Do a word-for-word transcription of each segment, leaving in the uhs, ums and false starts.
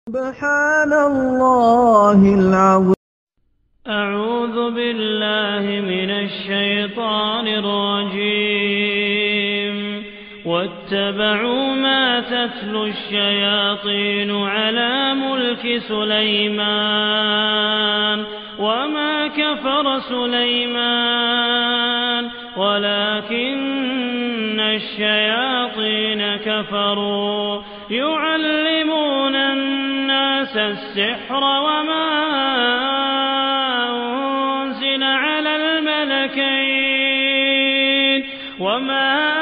سبحان الله العظيم. أعوذ بالله من الشيطان الرجيم. واتبعوا ما تتلو الشياطين على ملك سليمان وما كفر سليمان ولكن الشياطين كفروا يعلمون الناس السحر وما أنزل على الملكين وما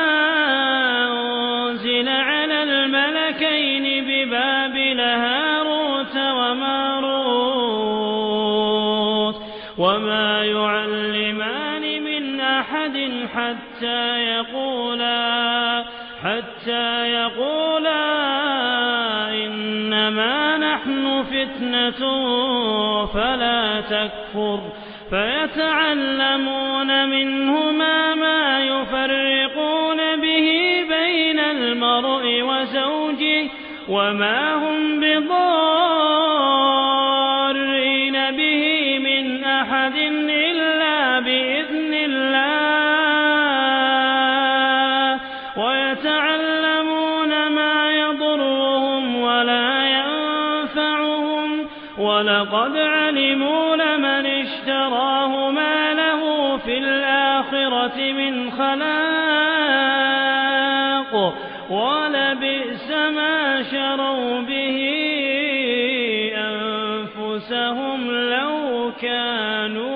أنزل على الملكين ببابل هاروت وماروت وما يعلمان من أحد حتى يقولا حتى يقولا إنما نحن فتنة فلا تكفر فيتعلمون منهما ما يفرقون به بين المرء وزوجه وما هم بضارين به من أحد إلا بإذن الله ويتعلمون ما يضرهم ولا ينفعهم ولقد علموا لمن اشتراه ما له في الآخرة من خلاق ولبئس ما شروا به أنفسهم لو كانوا